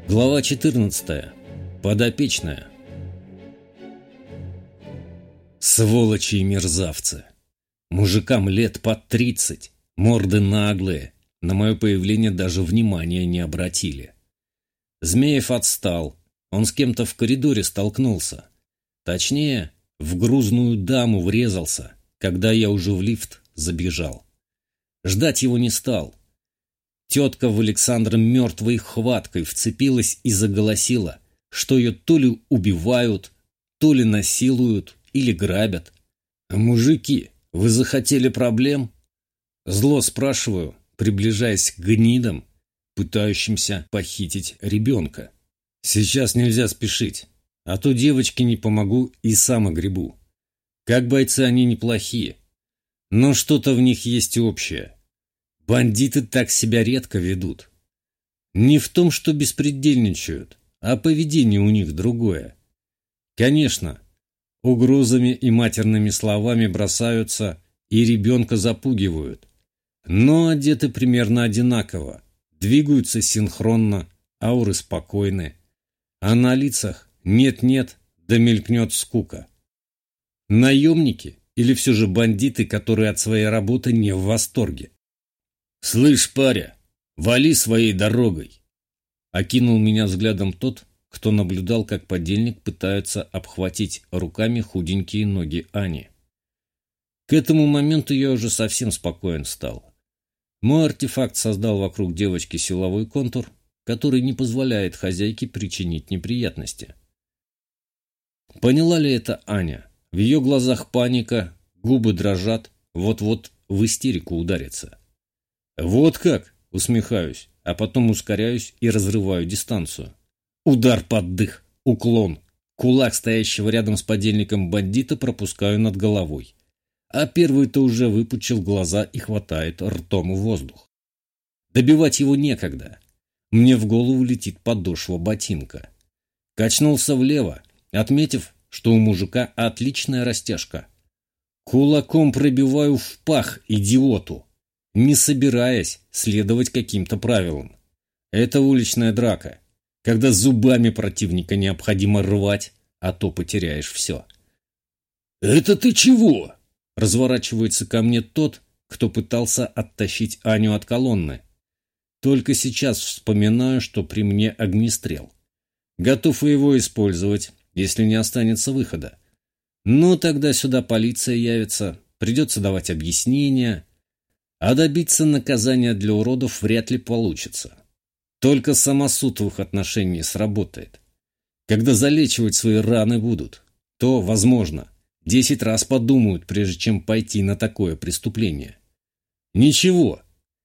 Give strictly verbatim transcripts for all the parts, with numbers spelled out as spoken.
Глава четырнадцатая. Подопечная. Сволочи и мерзавцы. Мужикам лет под тридцать, морды наглые, на мое появление даже внимания не обратили. Змеев отстал, он с кем-то в коридоре столкнулся. Точнее, в грузную даму врезался, когда я уже в лифт забежал. Ждать его не стал. Тетка в Александра мертвой хваткой вцепилась и заголосила, что ее то ли убивают, то ли насилуют или грабят. «Мужики, вы захотели проблем?» Зло спрашиваю, приближаясь к гнидам, пытающимся похитить ребенка. «Сейчас нельзя спешить, а то девочке не помогу и сам огребу. Как бойцы они неплохие, но что-то в них есть общее. Бандиты так себя редко ведут. Не в том, что беспредельничают, а поведение у них другое. Конечно, угрозами и матерными словами бросаются и ребенка запугивают, но одеты примерно одинаково, двигаются синхронно, ауры спокойны, а на лицах нет-нет, да мелькнет скука. Наемники или все же бандиты, которые от своей работы не в восторге? «Слышь, паря, вали своей дорогой!» Окинул меня взглядом тот, кто наблюдал, как подельник пытается обхватить руками худенькие ноги Ани. К этому моменту я уже совсем спокоен стал. Мой артефакт создал вокруг девочки силовой контур, который не позволяет хозяйке причинить неприятности. Поняла ли это Аня? В ее глазах паника, губы дрожат, вот-вот в истерику ударится. «Вот как?» — усмехаюсь, а потом ускоряюсь и разрываю дистанцию. Удар под дых, уклон, кулак стоящего рядом с подельником бандита пропускаю над головой, а первый-то уже выпучил глаза и хватает ртом воздух. Добивать его некогда. Мне в голову летит подошва ботинка. Качнулся влево, отметив, что у мужика отличная растяжка. Кулаком пробиваю в пах идиоту, не собираясь следовать каким-то правилам. Это уличная драка, когда зубами противника необходимо рвать, а то потеряешь все. «Это ты чего?» — разворачивается ко мне тот, кто пытался оттащить Аню от колонны. Только сейчас вспоминаю, что при мне огнестрел. Готов и его использовать, если не останется выхода. Но тогда сюда полиция явится, придется давать объяснения, а добиться наказания для уродов вряд ли получится. Только самосуд в их отношении сработает. Когда залечивать свои раны будут, то, возможно, десять раз подумают, прежде чем пойти на такое преступление. Ничего.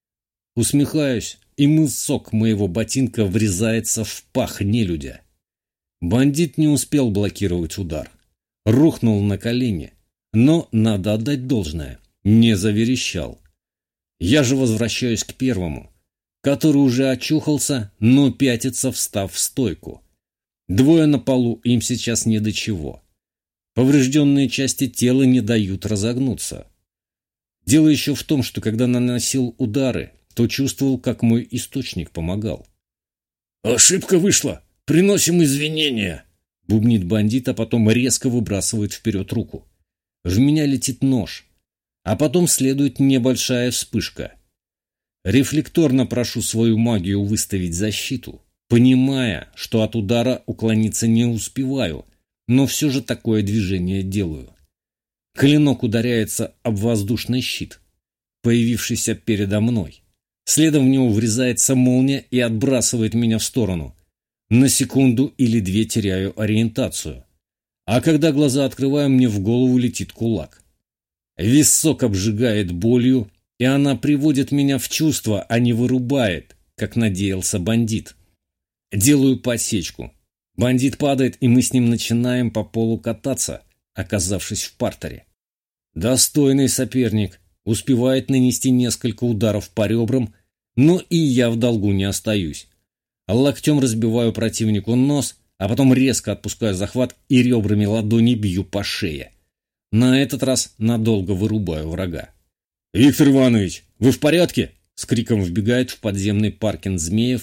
Усмехаюсь, и мысок моего ботинка врезается в пах нелюдя. Бандит не успел блокировать удар. Рухнул на колени, но, надо отдать должное, не заверещал. Я же возвращаюсь к первому, который уже очухался, но пятится, встав в стойку. Двое на полу, им сейчас не до чего. Поврежденные части тела не дают разогнуться. Дело еще в том, что когда наносил удары, то чувствовал, как мой источник помогал. «Ошибка вышла! Приносим извинения!» Бубнит бандит, а потом резко выбрасывает вперед руку. В меня летит нож, а потом следует небольшая вспышка. Рефлекторно прошу свою магию выставить защиту, понимая, что от удара уклониться не успеваю, но все же такое движение делаю. Клинок ударяется об воздушный щит, появившийся передо мной. Следом в него врезается молния и отбрасывает меня в сторону. На секунду или две теряю ориентацию. А когда глаза открываю, мне в голову летит кулак. Висок обжигает болью, и она приводит меня в чувство, а не вырубает, как надеялся бандит. Делаю подсечку. Бандит падает, и мы с ним начинаем по полу кататься, оказавшись в партере. Достойный соперник, успевает нанести несколько ударов по ребрам, но и я в долгу не остаюсь. Локтем разбиваю противнику нос, а потом резко отпускаю захват и ребрами ладони бью по шее. На этот раз надолго вырубаю врага. «Виктор Иванович, вы в порядке?» С криком вбегает в подземный паркинг Змеев,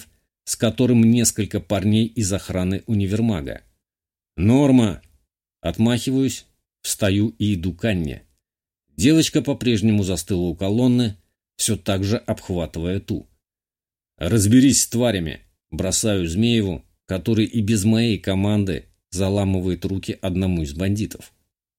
с которым несколько парней из охраны универмага. «Норма!» Отмахиваюсь, встаю и иду к Анне. Девочка по-прежнему застыла у колонны, все так же обхватывая ту. «Разберись с тварями!» Бросаю Змееву, который и без моей команды заламывает руки одному из бандитов.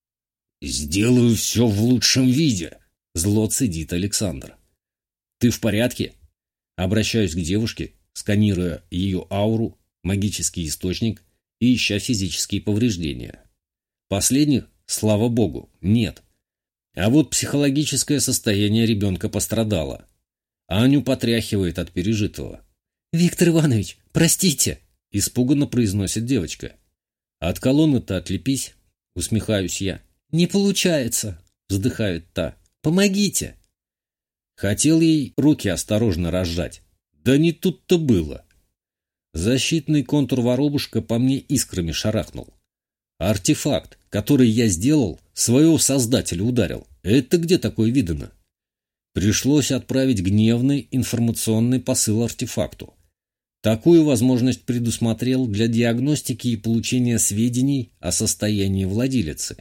«Сделаю все в лучшем виде!» Зло цедит Александр. «Ты в порядке?» Обращаюсь к девушке, сканируя ее ауру, магический источник и ища физические повреждения. Последних, слава богу, нет. А вот психологическое состояние ребенка пострадало. Аню потряхивает от пережитого. «Виктор Иванович, простите!» – испуганно произносит девочка. «От колонны-то отлепись!» – усмехаюсь я. «Не получается!» – вздыхает та. «Помогите!» Хотел ей руки осторожно разжать. Да не тут-то было. Защитный контур воробушка по мне искрами шарахнул. Артефакт, который я сделал, своего создателя ударил. Это где такое видано? Пришлось отправить гневный информационный посыл артефакту. Такую возможность предусмотрел для диагностики и получения сведений о состоянии владелицы.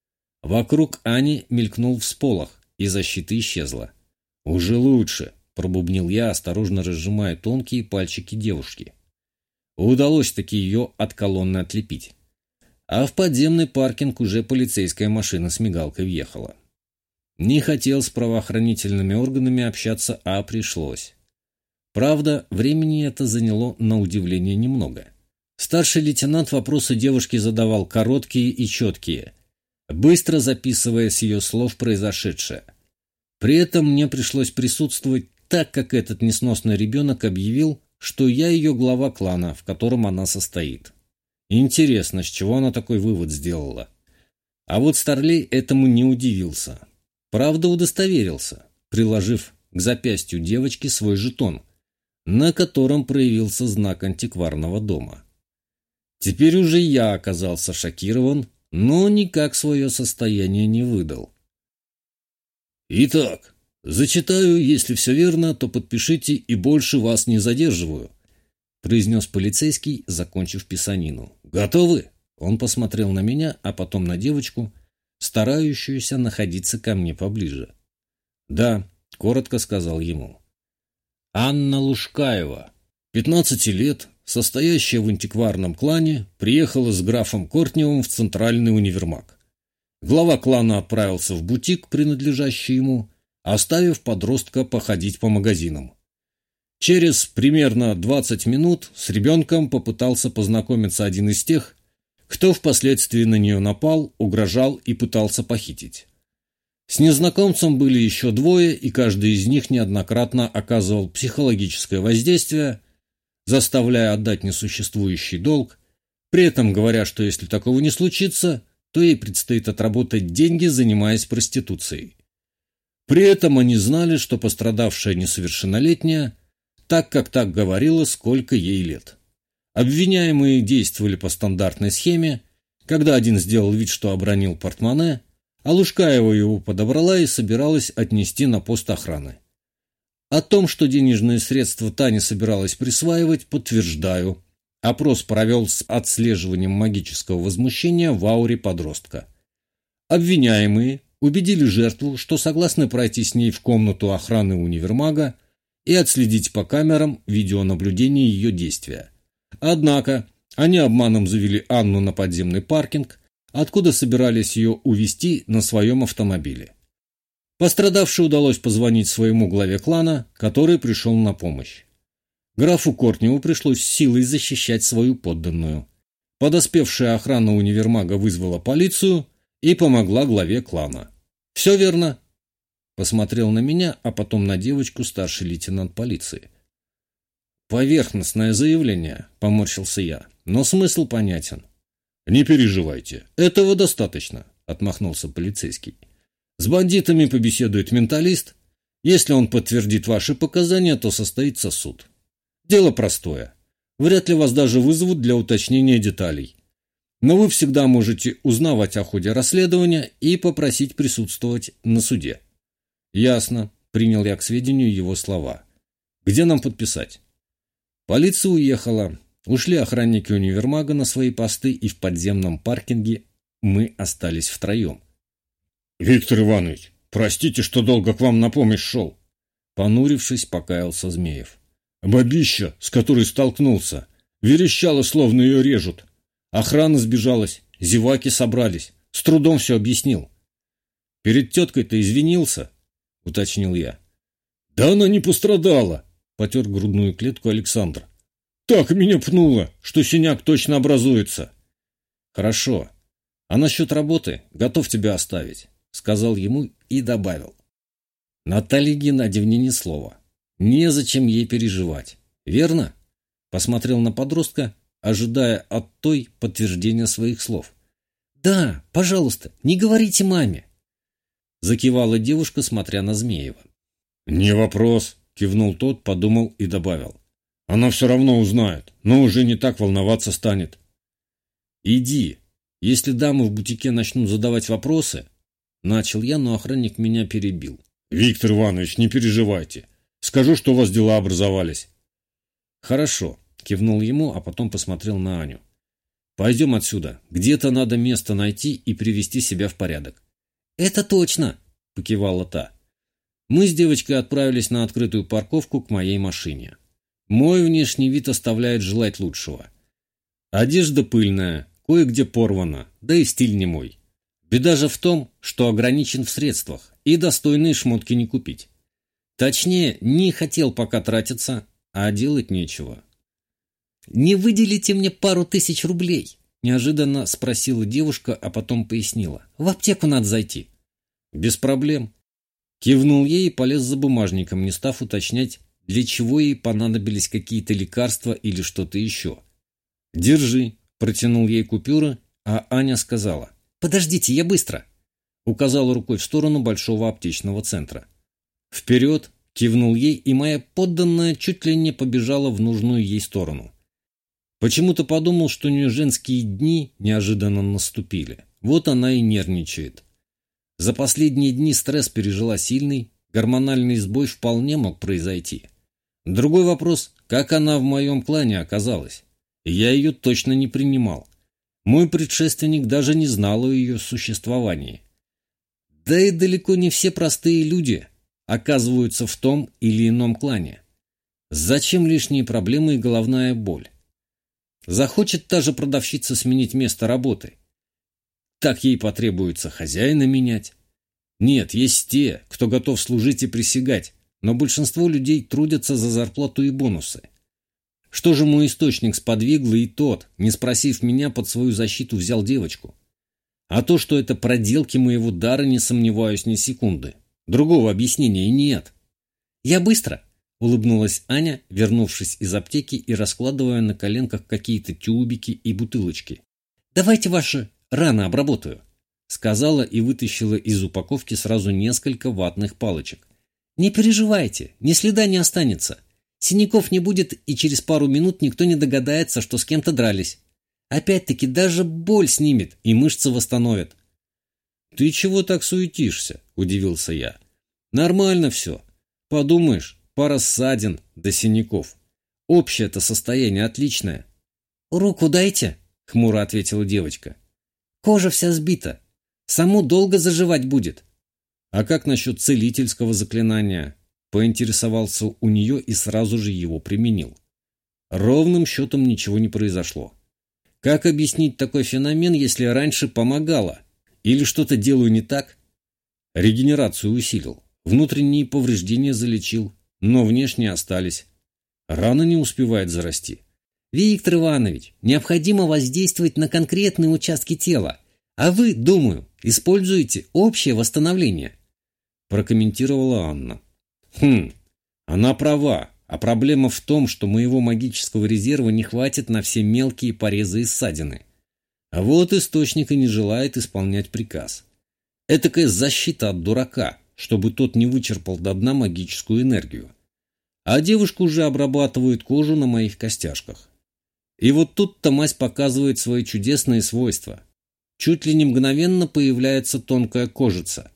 Вокруг Ани мелькнул всполох, и защита исчезла. «Уже лучше», – пробубнил я, осторожно разжимая тонкие пальчики девушки. Удалось-таки ее от колонны отлепить. А в подземный паркинг уже полицейская машина с мигалкой въехала. Не хотел с правоохранительными органами общаться, а пришлось. Правда, времени это заняло на удивление немного. Старший лейтенант вопросы девушки задавал короткие и четкие, быстро записывая с ее слов произошедшее. При этом мне пришлось присутствовать, так как этот несносный ребенок объявил, что я ее глава клана, в котором она состоит. Интересно, с чего она такой вывод сделала? А вот Старлей этому не удивился. Правда, удостоверился, приложив к запястью девочки свой жетон, на котором проявился знак антикварного дома. Теперь уже я оказался шокирован, но никак свое состояние не выдал. «Итак, зачитаю, если все верно, то подпишите и больше вас не задерживаю», произнес полицейский, закончив писанину. «Готовы?» Он посмотрел на меня, а потом на девочку, старающуюся находиться ко мне поближе. «Да», — коротко сказал ему. Анна Лушкаева, пятнадцати лет, состоящая в антикварном клане, приехала с графом Кортневым в центральный универмаг. Глава клана отправился в бутик, принадлежащий ему, оставив подростка походить по магазинам. Через примерно двадцать минут с ребенком попытался познакомиться один из тех, кто впоследствии на нее напал, угрожал и пытался похитить. С незнакомцем были еще двое, и каждый из них неоднократно оказывал психологическое воздействие, заставляя отдать несуществующий долг, при этом говоря, что если такого не случится, то ей предстоит отработать деньги, занимаясь проституцией. При этом они знали, что пострадавшая несовершеннолетняя, так как так говорила, сколько ей лет. Обвиняемые действовали по стандартной схеме, когда один сделал вид, что обронил портмоне, а Лушкаева его подобрала и собиралась отнести на пост охраны. О том, что денежные средства Таня собиралась присваивать, подтверждаю. Опрос провел с отслеживанием магического возмущения в ауре подростка. Обвиняемые убедили жертву, что согласны пройти с ней в комнату охраны универмага и отследить по камерам видеонаблюдения ее действия. Однако они обманом завели Анну на подземный паркинг, откуда собирались ее увезти на своем автомобиле. Пострадавшей удалось позвонить своему главе клана, который пришел на помощь. Графу Кортневу пришлось силой защищать свою подданную. Подоспевшая охрана универмага вызвала полицию и помогла главе клана. «Все верно», — посмотрел на меня, а потом на девочку старший лейтенант полиции. «Поверхностное заявление», — поморщился я, — «но смысл понятен». «Не переживайте, этого достаточно», — отмахнулся полицейский. «С бандитами побеседует менталист. Если он подтвердит ваши показания, то состоится суд. Дело простое. Вряд ли вас даже вызовут для уточнения деталей. Но вы всегда можете узнавать о ходе расследования и попросить присутствовать на суде». «Ясно», — принял я к сведению его слова. «Где нам подписать?» Полиция уехала. Ушли охранники универмага на свои посты, и в подземном паркинге мы остались втроем. «Виктор Иванович, простите, что долго к вам на помощь шел», — понурившись, покаялся Змеев. «Бабища, с которой столкнулся, верещала, словно ее режут. Охрана сбежалась, зеваки собрались. С трудом все объяснил». «Перед теткой-то извинился?» — уточнил я. «Да она не пострадала», — потер грудную клетку Александр. «Так меня пнуло, что синяк точно образуется». «Хорошо. А насчет работы готов тебя оставить», — сказал ему и добавил. «Наталье Геннадьевне ни слова. Незачем ей переживать. Верно?» Посмотрел на подростка, ожидая от той подтверждения своих слов. «Да, пожалуйста, не говорите маме», — закивала девушка, смотря на Змеева. «Не вопрос», — кивнул тот, подумал и добавил. «Она все равно узнает, но уже не так волноваться станет». «Иди. Если дамы в бутике начнут задавать вопросы...» Начал я, но охранник меня перебил. «Виктор Иванович, не переживайте. Скажу, что у вас дела образовались». «Хорошо», — кивнул ему, а потом посмотрел на Аню. «Пойдем отсюда. Где-то надо место найти и привести себя в порядок». «Это точно», — покивала та. Мы с девочкой отправились на открытую парковку к моей машине. Мой внешний вид оставляет желать лучшего. Одежда пыльная, кое-где порвана, да и стиль не мой. Беда же в том, что ограничен в средствах, и достойные шмотки не купить. Точнее, не хотел пока тратиться, а делать нечего. «Не выделите мне пару тысяч рублей?» – неожиданно спросила девушка, а потом пояснила. «В аптеку надо зайти». «Без проблем». Кивнул ей и полез за бумажником, не став уточнять, для чего ей понадобились какие-то лекарства или что-то еще. «Держи», – протянул ей купюры, а Аня сказала. «Подождите, я быстро», – указала рукой в сторону большого аптечного центра. «Вперед!» – кивнул ей, и моя подданная чуть ли не побежала в нужную ей сторону. Почему-то подумал, что у нее женские дни неожиданно наступили. Вот она и нервничает. За последние дни стресс пережила сильный, гормональный сбой вполне мог произойти. Другой вопрос, как она в моем клане оказалась. Я ее точно не принимал. Мой предшественник даже не знал о ее существовании. Да и далеко не все простые люди оказываются в том или ином клане. Зачем лишние проблемы и головная боль? Захочет та же продавщица сменить место работы. Так ей потребуется хозяина менять. Нет, есть те, кто готов служить и присягать, но большинство людей трудятся за зарплату и бонусы. Что же мой источник сподвигло, и тот, не спросив меня, под свою защиту взял девочку? А то, что это проделки моего дара, не сомневаюсь ни секунды. Другого объяснения нет. «Я быстро», — улыбнулась Аня, вернувшись из аптеки и раскладывая на коленках какие-то тюбики и бутылочки. «Давайте ваши раны обработаю», — сказала и вытащила из упаковки сразу несколько ватных палочек. «Не переживайте, ни следа не останется. Синяков не будет, и через пару минут никто не догадается, что с кем-то дрались. Опять-таки даже боль снимет и мышцы восстановит». «Ты чего так суетишься?» – удивился я. «Нормально все. Подумаешь, пара ссадин до синяков. Общее-то состояние отличное». «Руку дайте», – хмуро ответила девочка. «Кожа вся сбита. Саму долго заживать будет». «А как насчет целительского заклинания?» Поинтересовался у нее и сразу же его применил. Ровным счетом ничего не произошло. Как объяснить такой феномен, если раньше помогало? Или что-то делаю не так? Регенерацию усилил, внутренние повреждения залечил, но внешние остались. Рана не успевает зарасти. «Виктор Иванович, необходимо воздействовать на конкретные участки тела, а вы, думаю, используете общее восстановление», прокомментировала Анна. «Хм, она права, а проблема в том, что моего магического резерва не хватит на все мелкие порезы и ссадины. А вот источник и не желает исполнять приказ. Этакая защита от дурака, чтобы тот не вычерпал до дна магическую энергию. А девушка уже обрабатывает кожу на моих костяшках. И вот тут-то мазь показывает свои чудесные свойства. Чуть ли не мгновенно появляется тонкая кожица.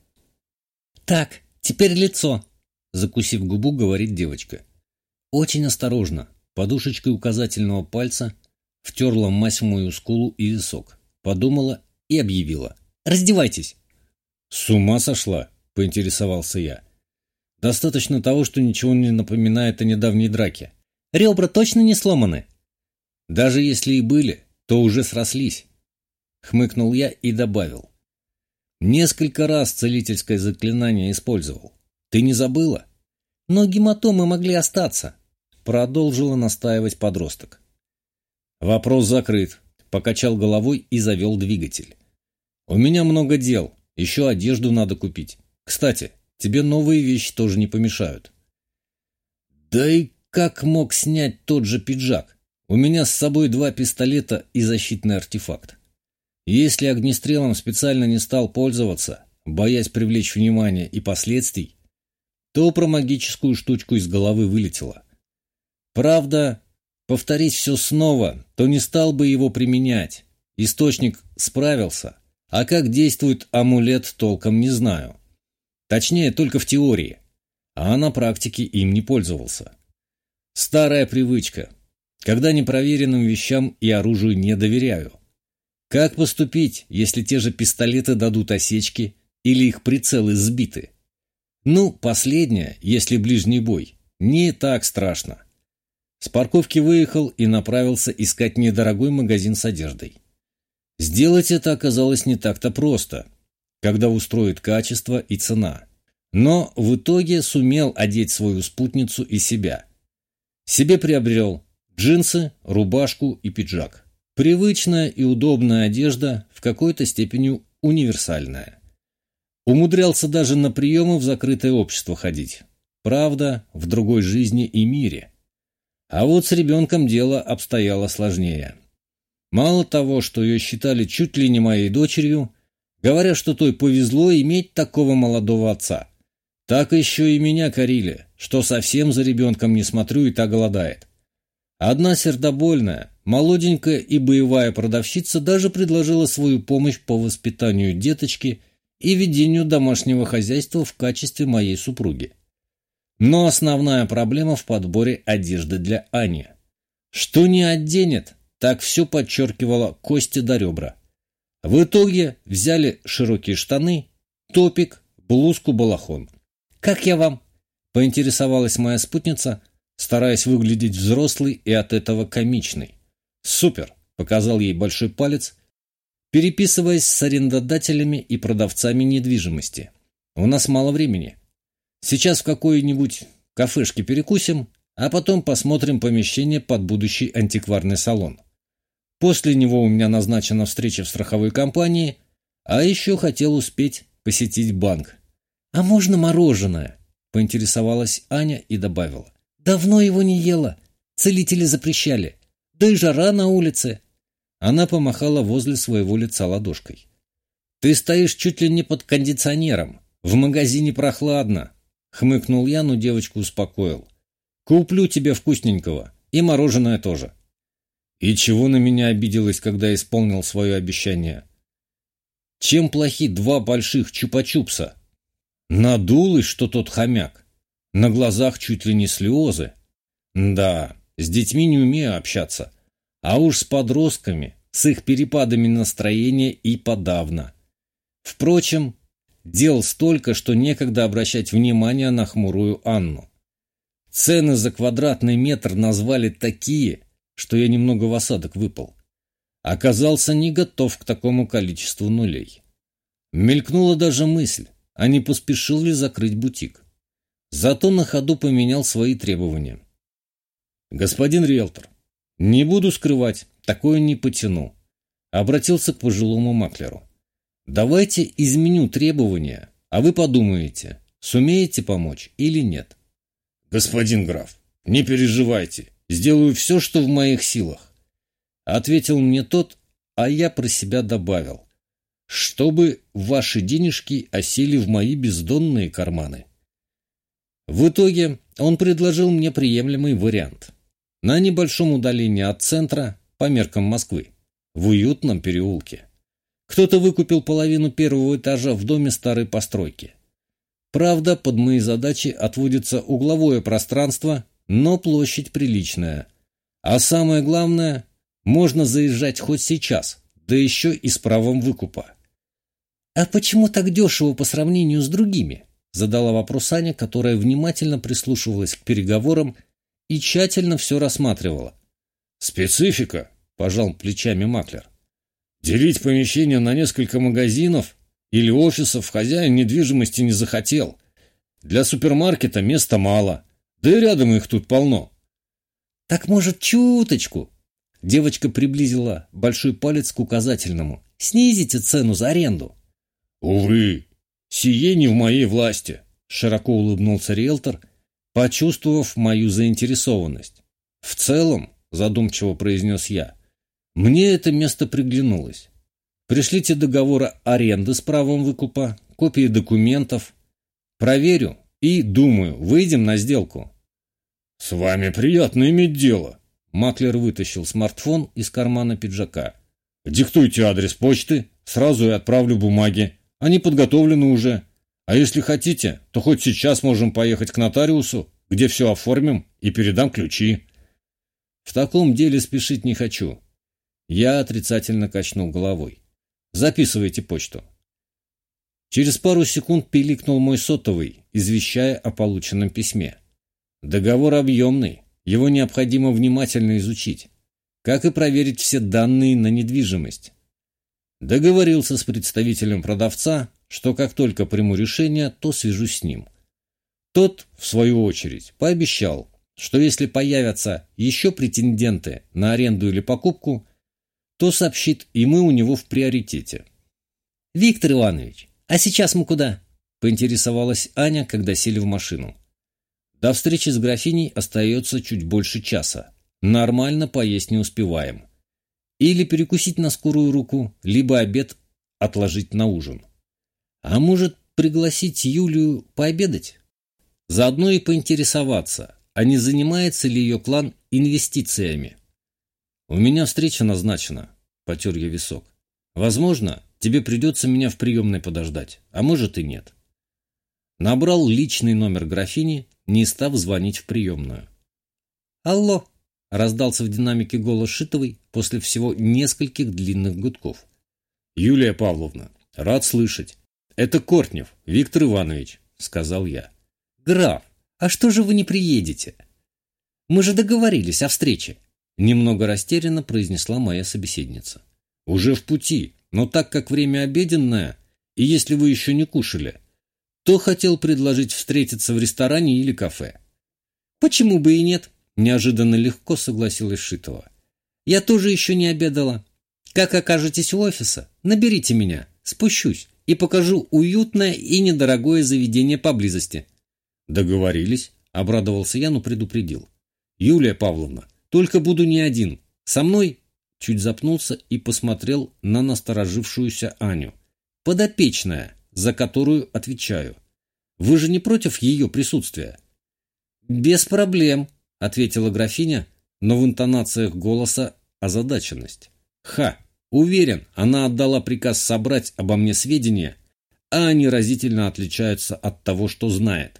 «Так, теперь лицо», — закусив губу, говорит девочка. «Очень осторожно. подушечкой указательного пальца втерла мазь в мою скулу и висок, подумала и объявила: «Раздевайтесь!» «С ума сошла?» — поинтересовался я. «Достаточно того, что ничего не напоминает о недавней драке». «Ребра точно не сломаны?» «Даже если и были, то уже срослись», — хмыкнул я и добавил. «Несколько раз целительское заклинание использовал. Ты не забыла?» «Но гематомы могли остаться», — продолжила настаивать подросток. «Вопрос закрыт», — покачал головой и завел двигатель. «У меня много дел, еще одежду надо купить. Кстати, тебе новые вещи тоже не помешают». «Да и как мог снять тот же пиджак? У меня с собой два пистолета и защитный артефакт. Если огнестрелом специально не стал пользоваться, боясь привлечь внимание и последствий, то про магическую штучку из головы вылетело. Правда, повторить все снова, то не стал бы его применять. Источник справился, а как действует амулет, толком не знаю. Точнее, только в теории, а на практике им не пользовался. Старая привычка, когда непроверенным вещам и оружию не доверяю. Как поступить, если те же пистолеты дадут осечки или их прицелы сбиты? Ну, последнее, если ближний бой, не так страшно. С парковки выехал и направился искать недорогой магазин с одеждой. Сделать это оказалось не так-то просто, когда устроит качество и цена. Но в итоге сумел одеть свою спутницу и себя. Себе приобрел джинсы, рубашку и пиджак. Привычная и удобная одежда, в какой-то степени универсальная. Умудрялся даже на приемы в закрытое общество ходить. Правда, в другой жизни и мире. А вот с ребенком дело обстояло сложнее. Мало того, что ее считали чуть ли не моей дочерью, говоря, что той повезло иметь такого молодого отца, так еще и меня корили, что совсем за ребенком не смотрю и та голодает. Одна сердобольная, молоденькая и боевая продавщица даже предложила свою помощь по воспитанию деточки и ведению домашнего хозяйства в качестве моей супруги. Но основная проблема в подборе одежды для Ани. Что не оденет, так все подчеркивало кости до ребра. В итоге взяли широкие штаны, топик, блузку-балахон. «Как я вам?» – поинтересовалась моя спутница, стараясь выглядеть взрослой и от этого комичной. «Супер!» – показал ей большой палец, переписываясь с арендодателями и продавцами недвижимости. «У нас мало времени. Сейчас в какой-нибудь кафешке перекусим, а потом посмотрим помещение под будущий антикварный салон. После него у меня назначена встреча в страховой компании, а еще хотел успеть посетить банк». «А можно мороженое?» – поинтересовалась Аня и добавила. «Давно его не ела. Целители запрещали. Да и жара на улице». Она помахала возле своего лица ладошкой. «Ты стоишь чуть ли не под кондиционером. В магазине прохладно», — хмыкнул я, но девочку успокоил. «Куплю тебе вкусненького. И мороженое тоже». И чего на меня обиделась, когда исполнил свое обещание? Чем плохи два больших чупа-чупса? Надулась, что тот хомяк. На глазах чуть ли не слезы. Да, с детьми не умею общаться. А уж с подростками, с их перепадами настроения и подавно. Впрочем, дел столько, что некогда обращать внимание на хмурую Анну. Цены за квадратный метр назвали такие, что я немного в осадок выпал. Оказался не готов к такому количеству нулей. Мелькнула даже мысль, а не поспешил ли закрыть бутик. Зато на ходу поменял свои требования. «Господин риэлтор, не буду скрывать, такое не потяну», — обратился к пожилому маклеру. «Давайте изменю требования, а вы подумаете, сумеете помочь или нет». «Господин граф, не переживайте, сделаю все, что в моих силах», — ответил мне тот, а я про себя добавил, чтобы ваши денежки осели в мои бездонные карманы. В итоге он предложил мне приемлемый вариант. На небольшом удалении от центра, по меркам Москвы, в уютном переулке. Кто-то выкупил половину первого этажа в доме старой постройки. Правда, под мои задачи отводится угловое пространство, но площадь приличная. А самое главное, можно заезжать хоть сейчас, да еще и с правом выкупа. «А почему так дешево по сравнению с другими?» задала вопрос Аня, которая внимательно прислушивалась к переговорам и тщательно все рассматривала. «Специфика», – пожал плечами маклер. «Делить помещение на несколько магазинов или офисов хозяин недвижимости не захотел. Для супермаркета места мало, да и рядом их тут полно». «Так, может, чуточку?» Девочка приблизила большой палец к указательному. «Снизите цену за аренду». «Увы, сие не в моей власти», – широко улыбнулся риэлтор, почувствовав мою заинтересованность. «В целом, – задумчиво произнес я, – мне это место приглянулось. Пришлите договор аренды с правом выкупа, копии документов. Проверю и, думаю, выйдем на сделку». «С вами приятно иметь дело». Маклер вытащил смартфон из кармана пиджака. «Диктуйте адрес почты, сразу и отправлю бумаги. Они подготовлены уже. А если хотите, то хоть сейчас можем поехать к нотариусу, где все оформим и передам ключи». «В таком деле спешить не хочу». Я отрицательно качнул головой. «Записывайте почту». Через пару секунд пиликнул мой сотовый, извещая о полученном письме. Договор объемный, его необходимо внимательно изучить, как и проверить все данные на недвижимость. Договорился с представителем продавца, что как только приму решение, то свяжусь с ним. Тот, в свою очередь, пообещал, что если появятся еще претенденты на аренду или покупку, то сообщит, и мы у него в приоритете. «Виктор Иванович, а сейчас мы куда?» – поинтересовалась Аня, когда сели в машину. До встречи с графиней остается чуть больше часа. Нормально поесть не успеваем. Или перекусить на скорую руку, либо обед отложить на ужин. А может, пригласить Юлию пообедать? Заодно и поинтересоваться, а не занимается ли ее клан инвестициями. «У меня встреча назначена», — потер я висок. «Возможно, тебе придется меня в приемной подождать, а может и нет». Набрал личный номер графини, не став звонить в приемную. «Алло!» — раздался в динамике голос Шитовой после всего нескольких длинных гудков. «Юлия Павловна, рад слышать. Это Кортнев, Виктор Иванович», — сказал я. «Граф, а что же вы не приедете? Мы же договорились о встрече», — немного растерянно произнесла моя собеседница. «Уже в пути, но так как время обеденное, и если вы еще не кушали, то хотел предложить встретиться в ресторане или кафе». «Почему бы и нет?» – неожиданно легко согласилась Шитова. «Я тоже еще не обедала. Как окажетесь у офиса, наберите меня, спущусь и покажу уютное и недорогое заведение поблизости». «Договорились», – обрадовался я, но предупредил. «Юлия Павловна, только буду не один. Со мной...» Чуть запнулся и посмотрел на насторожившуюся Аню. «Подопечная, за которую отвечаю. Вы же не против ее присутствия?» «Без проблем», — ответила графиня, но в интонациях голоса озадаченность. «Ха! Уверен, она отдала приказ собрать обо мне сведения, а они разительно отличаются от того, что знает.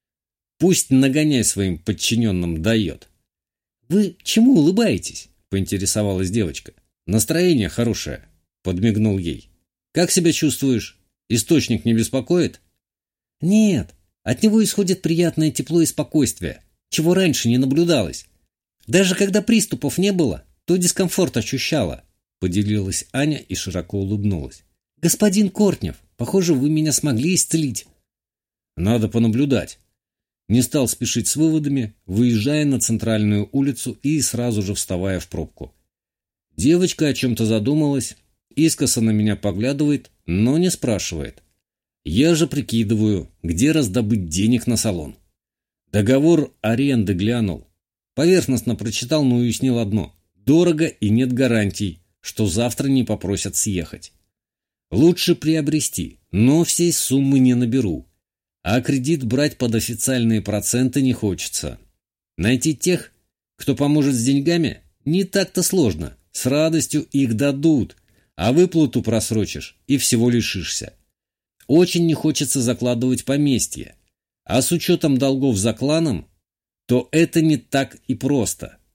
Пусть нагоняй своим подчиненным дает». «Вы чему улыбаетесь?» — поинтересовалась девочка. «Настроение хорошее», — подмигнул ей. «Как себя чувствуешь? Источник не беспокоит?» «Нет, от него исходит приятное тепло и спокойствие, чего раньше не наблюдалось. Даже когда приступов не было, то дискомфорт ощущала», — поделилась Аня и широко улыбнулась. «Господин Кортнев, похоже, вы меня смогли исцелить». «Надо понаблюдать». Не стал спешить с выводами, выезжая на центральную улицу и сразу же вставая в пробку. Девочка о чем-то задумалась, искоса на меня поглядывает, но не спрашивает. Я же прикидываю, где раздобыть денег на салон. Договор аренды глянул. Поверхностно прочитал, но уяснил одно. Дорого и нет гарантий, что завтра не попросят съехать. Лучше приобрести, но всей суммы не наберу. А кредит брать под официальные проценты не хочется. Найти тех, кто поможет с деньгами, не так-то сложно. С радостью их дадут, а выплату просрочишь и всего лишишься. Очень не хочется закладывать поместье. А с учетом долгов за кланом, то это не так и просто.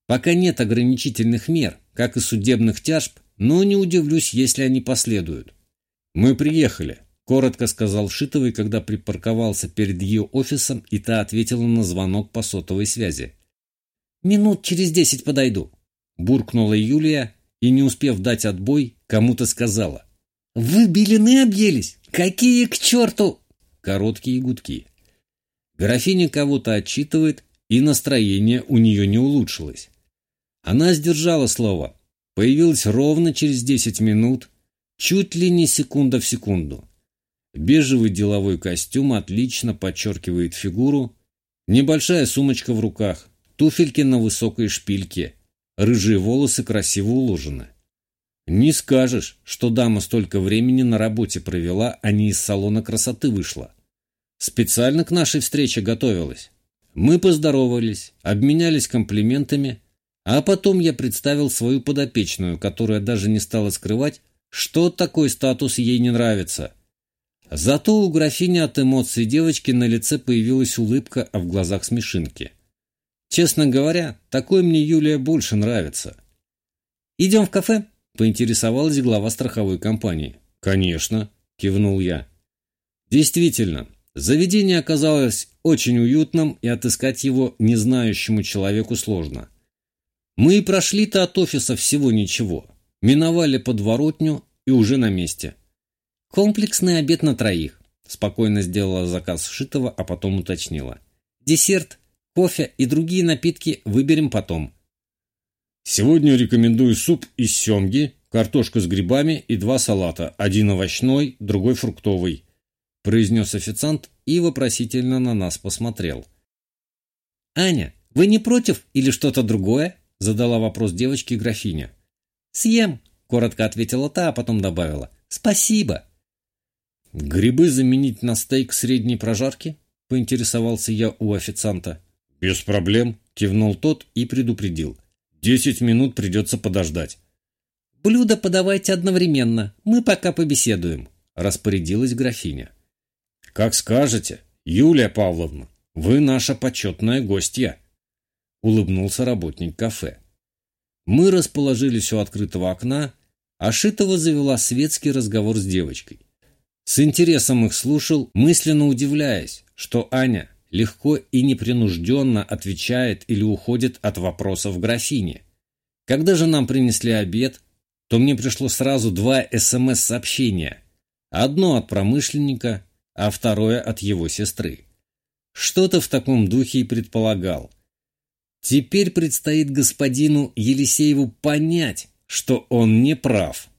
Пока нет ограничительных мер, как и судебных тяжб, но не удивлюсь, если они последуют. «Мы приехали», — коротко сказал Шитовой, когда припарковался перед ее офисом, и та ответила на звонок по сотовой связи. «Минут через десять подойду», — буркнула Юлия и, не успев дать отбой, кому-то сказала. «Вы белины объелись? Какие к черту?» Короткие гудки. Графиня кого-то отчитывает, и настроение у нее не улучшилось. Она сдержала слово. Появилась ровно через десять минут, чуть ли не секунда в секунду. Бежевый деловой костюм отлично подчеркивает фигуру, небольшая сумочка в руках, туфельки на высокой шпильке, рыжие волосы красиво уложены. Не скажешь, что дама столько времени на работе провела, а не из салона красоты вышла. Специально к нашей встрече готовилась. Мы поздоровались, обменялись комплиментами, а потом я представил свою подопечную, которая даже не стала скрывать, что такой статус ей не нравится. Зато у графини от эмоций девочки на лице появилась улыбка, а в глазах смешинки. Честно говоря, такой мне Юлия больше нравится. «Идем в кафе?» — поинтересовалась глава страховой компании. «Конечно», — кивнул я. Действительно, заведение оказалось очень уютным, и отыскать его незнающему человеку сложно. Мы и прошли-то от офиса всего ничего, миновали подворотню и уже на месте. «Комплексный обед на троих», — спокойно сделала заказ Шитова, а потом уточнила. «Десерт, кофе и другие напитки выберем потом». «Сегодня рекомендую суп из семги, картошку с грибами и два салата, один овощной, другой фруктовый», — произнес официант и вопросительно на нас посмотрел. «Аня, вы не против или что-то другое?» — задала вопрос девочке графиня. «Съем», — коротко ответила та, а потом добавила. «Спасибо». «Грибы заменить на стейк средней прожарки?» — поинтересовался я у официанта. «Без проблем», — кивнул тот и предупредил. «Десять минут придется подождать». «Блюда подавайте одновременно, мы пока побеседуем», — распорядилась графиня. «Как скажете, Юлия Павловна, вы наша почетная гостья», — улыбнулся работник кафе. Мы расположились у открытого окна, а Шитова завела светский разговор с девочкой. С интересом их слушал, мысленно удивляясь, что Аня легко и непринужденно отвечает или уходит от вопросов графини. Когда же нам принесли обед, то мне пришло сразу два эс эм эс-сообщения. Одно от промышленника, а второе от его сестры. Что-то в таком духе и предполагал. Теперь предстоит господину Елисееву понять, что он не прав.